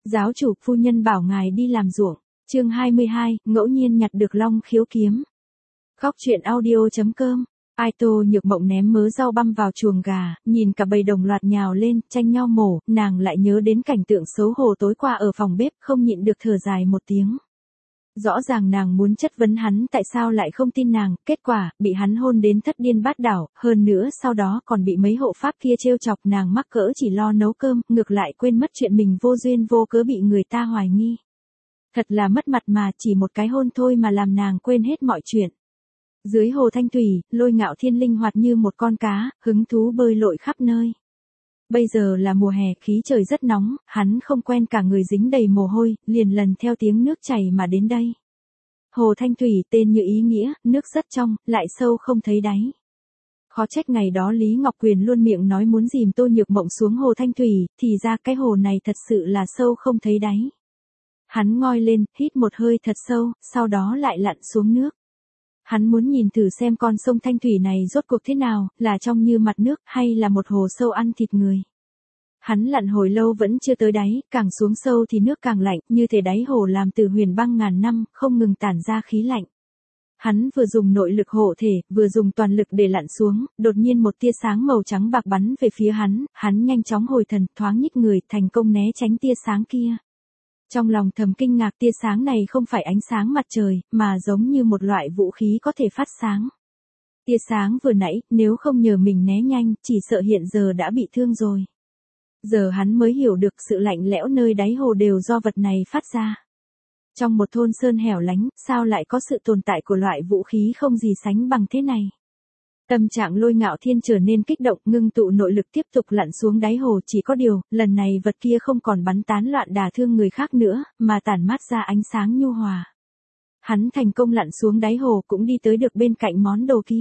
Giáo chủ, phu nhân bảo ngài đi làm ruộng. Chương 22, ngẫu nhiên nhặt được long khiếu kiếm. Góc truyện audio.com. Ai Tô Nhược Mộng ném mớ rau băm vào chuồng gà, nhìn cả bầy đồng loạt nhào lên, tranh nhau mổ, nàng lại nhớ đến cảnh tượng xấu hổ tối qua ở phòng bếp, không nhịn được thở dài một tiếng. Rõ ràng nàng muốn chất vấn hắn tại sao lại không tin nàng, kết quả, bị hắn hôn đến thất điên bát đảo, hơn nữa sau đó còn bị mấy hộ pháp kia trêu chọc, nàng mắc cỡ chỉ lo nấu cơm, ngược lại quên mất chuyện mình vô duyên vô cớ bị người ta hoài nghi. Thật là mất mặt mà, chỉ một cái hôn thôi mà làm nàng quên hết mọi chuyện. Dưới hồ thanh thủy, Lôi Ngạo Thiên linh hoạt như một con cá, hứng thú bơi lội khắp nơi. Bây giờ là mùa hè, khí trời rất nóng, hắn không quen, cả người dính đầy mồ hôi, liền lần theo tiếng nước chảy mà đến đây. Hồ Thanh Thủy tên như ý nghĩa, nước rất trong, lại sâu không thấy đáy. Khó trách ngày đó Lý Ngọc Quyền luôn miệng nói muốn dìm Tô Nhược Mộng xuống hồ Thanh Thủy, thì ra cái hồ này thật sự là sâu không thấy đáy. Hắn ngoi lên, hít một hơi thật sâu, sau đó lại lặn xuống nước. Hắn muốn nhìn thử xem con sông Thanh Thủy này rốt cuộc thế nào, là trong như mặt nước, hay là một hồ sâu ăn thịt người. Hắn lặn hồi lâu vẫn chưa tới đáy, càng xuống sâu thì nước càng lạnh, như thể đáy hồ làm từ huyền băng ngàn năm, không ngừng tản ra khí lạnh. Hắn vừa dùng nội lực hộ thể, vừa dùng toàn lực để lặn xuống, đột nhiên một tia sáng màu trắng bạc bắn về phía hắn nhanh chóng hồi thần, thoáng nhích người, thành công né tránh tia sáng kia. Trong lòng thầm kinh ngạc, tia sáng này không phải ánh sáng mặt trời, mà giống như một loại vũ khí có thể phát sáng. Tia sáng vừa nãy, nếu không nhờ mình né nhanh, chỉ sợ hiện giờ đã bị thương rồi. Giờ hắn mới hiểu được sự lạnh lẽo nơi đáy hồ đều do vật này phát ra. Trong một thôn sơn hẻo lánh, sao lại có sự tồn tại của loại vũ khí không gì sánh bằng thế này? Tâm trạng Lôi Ngạo Thiên trở nên kích động, ngưng tụ nội lực tiếp tục lặn xuống đáy hồ, chỉ có điều, lần này vật kia không còn bắn tán loạn đả thương người khác nữa, mà tản mát ra ánh sáng nhu hòa. Hắn thành công lặn xuống đáy hồ, cũng đi tới được bên cạnh món đồ kia.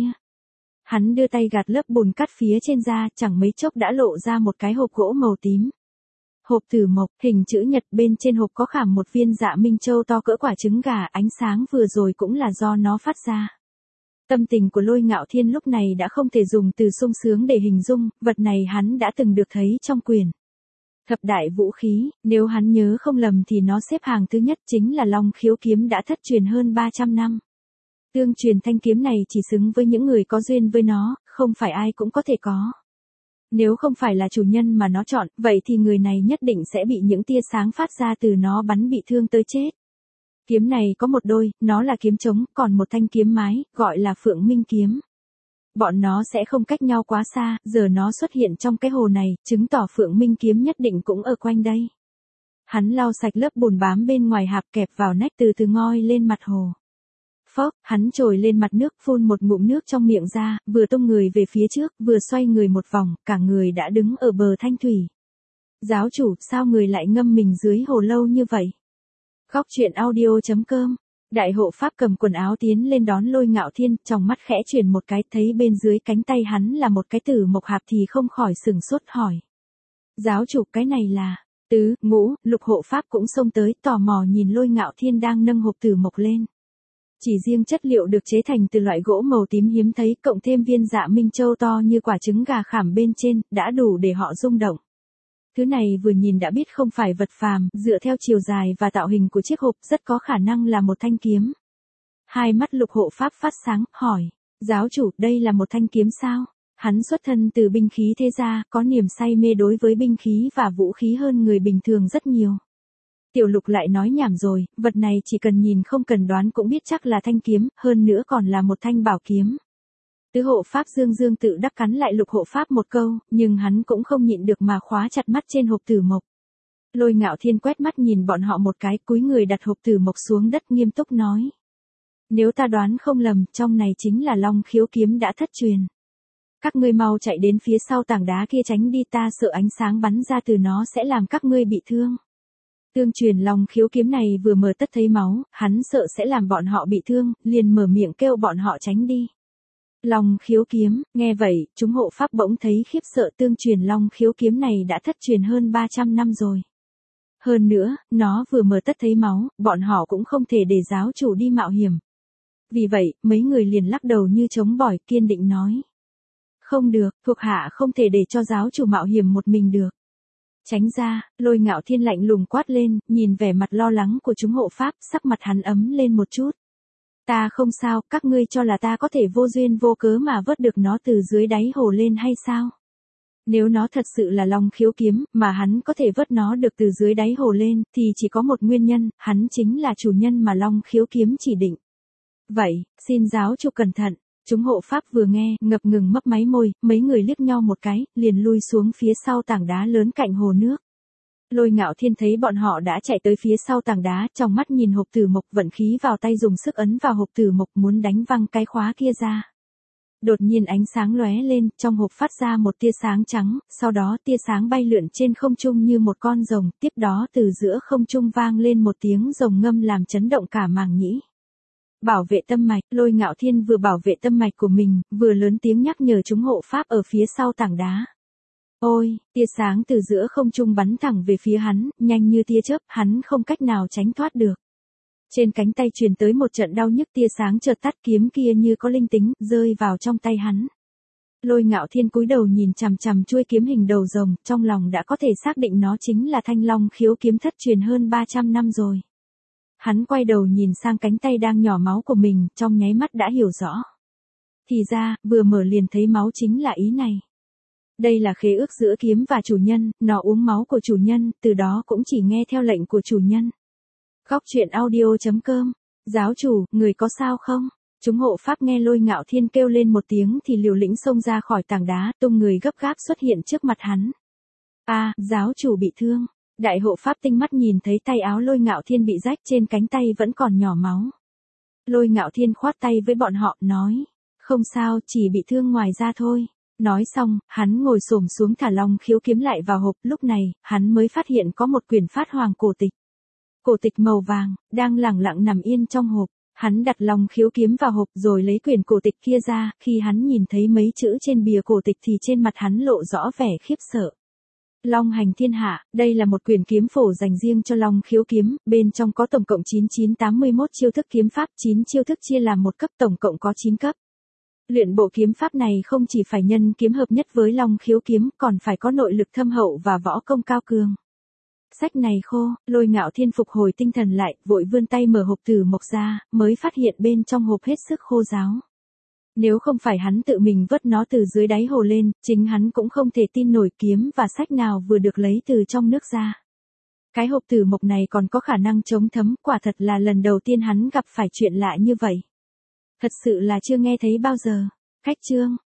Hắn đưa tay gạt lớp bùn cát phía trên ra, chẳng mấy chốc đã lộ ra một cái hộp gỗ màu tím. Hộp tử mộc, hình chữ nhật, bên trên hộp có khảm một viên dạ minh châu to cỡ quả trứng gà, ánh sáng vừa rồi cũng là do nó phát ra. Tâm tình của Lôi Ngạo Thiên lúc này đã không thể dùng từ sung sướng để hình dung, vật này hắn đã từng được thấy trong quyển Thập đại vũ khí, nếu hắn nhớ không lầm thì nó xếp hàng thứ nhất, chính là Long Khiếu kiếm đã thất truyền hơn 300 năm. Tương truyền thanh kiếm này chỉ xứng với những người có duyên với nó, không phải ai cũng có thể có. Nếu không phải là chủ nhân mà nó chọn, vậy thì người này nhất định sẽ bị những tia sáng phát ra từ nó bắn bị thương tới chết. Kiếm này có một đôi, nó là kiếm trống, còn một thanh kiếm mái, gọi là Phượng Minh kiếm. Bọn nó sẽ không cách nhau quá xa, giờ nó xuất hiện trong cái hồ này, chứng tỏ Phượng Minh kiếm nhất định cũng ở quanh đây. Hắn lau sạch lớp bùn bám bên ngoài hạp, kẹp vào nách, từ từ ngoi lên mặt hồ. Phốc, hắn trồi lên mặt nước, phun một ngụm nước trong miệng ra, vừa tung người về phía trước, vừa xoay người một vòng, cả người đã đứng ở bờ thanh thủy. Giáo chủ, sao người lại ngâm mình dưới hồ lâu như vậy? Góc truyện audio.com. Đại hộ pháp cầm quần áo tiến lên đón Lôi Ngạo Thiên, trong mắt khẽ chuyển một cái, thấy bên dưới cánh tay hắn là một cái tử mộc hạp thì không khỏi sửng sốt hỏi. Giáo chủ, cái này là... Tứ, Ngũ, Lục hộ pháp cũng xông tới, tò mò nhìn Lôi Ngạo Thiên đang nâng hộp tử mộc lên. Chỉ riêng chất liệu được chế thành từ loại gỗ màu tím hiếm thấy, cộng thêm viên dạ minh châu to như quả trứng gà khảm bên trên, đã đủ để họ rung động. Thứ này vừa nhìn đã biết không phải vật phàm, dựa theo chiều dài và tạo hình của chiếc hộp, rất có khả năng là một thanh kiếm. Hai mắt Lục hộ pháp phát sáng, hỏi, giáo chủ, đây là một thanh kiếm sao? Hắn xuất thân từ binh khí thế gia, có niềm say mê đối với binh khí và vũ khí hơn người bình thường rất nhiều. Tiểu Lục lại nói nhảm rồi, vật này chỉ cần nhìn không cần đoán cũng biết chắc là thanh kiếm, hơn nữa còn là một thanh bảo kiếm. Tứ hộ pháp Dương tự đắc cắn lại Lục hộ pháp một câu, nhưng hắn cũng không nhịn được mà khóa chặt mắt trên hộp tử mộc. Lôi Ngạo Thiên quét mắt nhìn bọn họ một cái, cúi người đặt hộp tử mộc xuống đất, nghiêm túc nói. Nếu ta đoán không lầm, trong này chính là Long Khiếu kiếm đã thất truyền. Các ngươi mau chạy đến phía sau tảng đá kia tránh đi, ta sợ ánh sáng bắn ra từ nó sẽ làm các ngươi bị thương. Tương truyền Long Khiếu kiếm này vừa mở tất thấy máu, hắn sợ sẽ làm bọn họ bị thương, liền mở miệng kêu bọn họ tránh đi. Long Khiếu kiếm, nghe vậy, chúng hộ pháp bỗng thấy khiếp sợ, tương truyền Long Khiếu kiếm này đã thất truyền hơn 300 năm rồi. Hơn nữa, nó vừa mở tất thấy máu, bọn họ cũng không thể để giáo chủ đi mạo hiểm. Vì vậy, mấy người liền lắc đầu như chống bỏi, kiên định nói. Không được, thuộc hạ không thể để cho giáo chủ mạo hiểm một mình được. Tránh ra, Lôi Ngạo Thiên lạnh lùng quát lên, nhìn vẻ mặt lo lắng của chúng hộ pháp, sắc mặt hắn ấm lên một chút. Ta không sao, các ngươi cho là ta có thể vô duyên vô cớ mà vớt được nó từ dưới đáy hồ lên hay sao? Nếu nó thật sự là Long Khiếu Kiếm, mà hắn có thể vớt nó được từ dưới đáy hồ lên, thì chỉ có một nguyên nhân, hắn chính là chủ nhân mà Long Khiếu Kiếm chỉ định. Vậy, xin giáo chủ cẩn thận. Chúng hộ pháp vừa nghe, ngập ngừng mấp máy môi, mấy người liếc nhau một cái, liền lui xuống phía sau tảng đá lớn cạnh hồ nước. Lôi Ngạo Thiên thấy bọn họ đã chạy tới phía sau tảng đá, trong mắt nhìn hộp tử mộc, vận khí vào tay dùng sức ấn vào hộp tử mộc muốn đánh văng cái khóa kia ra. Đột nhiên ánh sáng lóe lên, trong hộp phát ra một tia sáng trắng, sau đó tia sáng bay lượn trên không trung như một con rồng, tiếp đó từ giữa không trung vang lên một tiếng rồng ngâm làm chấn động cả màng nhĩ. Bảo vệ tâm mạch, Lôi Ngạo Thiên vừa bảo vệ tâm mạch của mình, vừa lớn tiếng nhắc nhở chúng hộ pháp ở phía sau tảng đá. Ôi, tia sáng từ giữa không trung bắn thẳng về phía hắn, nhanh như tia chớp, hắn không cách nào tránh thoát được. Trên cánh tay truyền tới một trận đau nhức, tia sáng chợt tắt, kiếm kia như có linh tính, rơi vào trong tay hắn. Lôi Ngạo Thiên cúi đầu nhìn chằm chằm chuôi kiếm hình đầu rồng, trong lòng đã có thể xác định nó chính là thanh Long Khiếu Kiếm thất truyền hơn 300 năm rồi. Hắn quay đầu nhìn sang cánh tay đang nhỏ máu của mình, trong nháy mắt đã hiểu rõ. Thì ra, vừa mở liền thấy máu chính là ý này. Đây là khế ước giữa kiếm và chủ nhân, nó uống máu của chủ nhân, từ đó cũng chỉ nghe theo lệnh của chủ nhân. Góc truyện audio.com. Giáo chủ, người có sao không? Chúng hộ pháp nghe Lôi Ngạo Thiên kêu lên một tiếng thì liều lĩnh xông ra khỏi tảng đá, tung người gấp gáp xuất hiện trước mặt hắn. Giáo chủ bị thương. Đại hộ pháp tinh mắt nhìn thấy tay áo Lôi Ngạo Thiên bị rách, trên cánh tay vẫn còn nhỏ máu. Lôi Ngạo Thiên khoát tay với bọn họ, nói. Không sao, chỉ bị thương ngoài da thôi. Nói xong, hắn ngồi xổm xuống thả Long Khiếu Kiếm lại vào hộp, lúc này, hắn mới phát hiện có một quyển phát hoàng cổ tịch. Cổ tịch màu vàng, đang lẳng lặng nằm yên trong hộp. Hắn đặt Long Khiếu Kiếm vào hộp rồi lấy quyển cổ tịch kia ra, khi hắn nhìn thấy mấy chữ trên bìa cổ tịch thì trên mặt hắn lộ rõ vẻ khiếp sợ. Long hành thiên hạ, đây là một quyển kiếm phổ dành riêng cho Long Khiếu Kiếm, bên trong có tổng cộng 9981 chiêu thức kiếm pháp, 9 chiêu thức chia làm một cấp, tổng cộng có 9 cấp. Luyện bộ kiếm pháp này không chỉ phải nhân kiếm hợp nhất với Long Khiếu Kiếm, còn phải có nội lực thâm hậu và võ công cao cường. Sách này khô, Lôi Ngạo Thiên phục hồi tinh thần lại, vội vươn tay mở hộp tử mộc ra, mới phát hiện bên trong hộp hết sức khô ráo. Nếu không phải hắn tự mình vớt nó từ dưới đáy hồ lên, chính hắn cũng không thể tin nổi kiếm và sách nào vừa được lấy từ trong nước ra. Cái hộp tử mộc này còn có khả năng chống thấm, quả thật là lần đầu tiên hắn gặp phải chuyện lạ như vậy. Thật sự là chưa nghe thấy bao giờ. Cách chương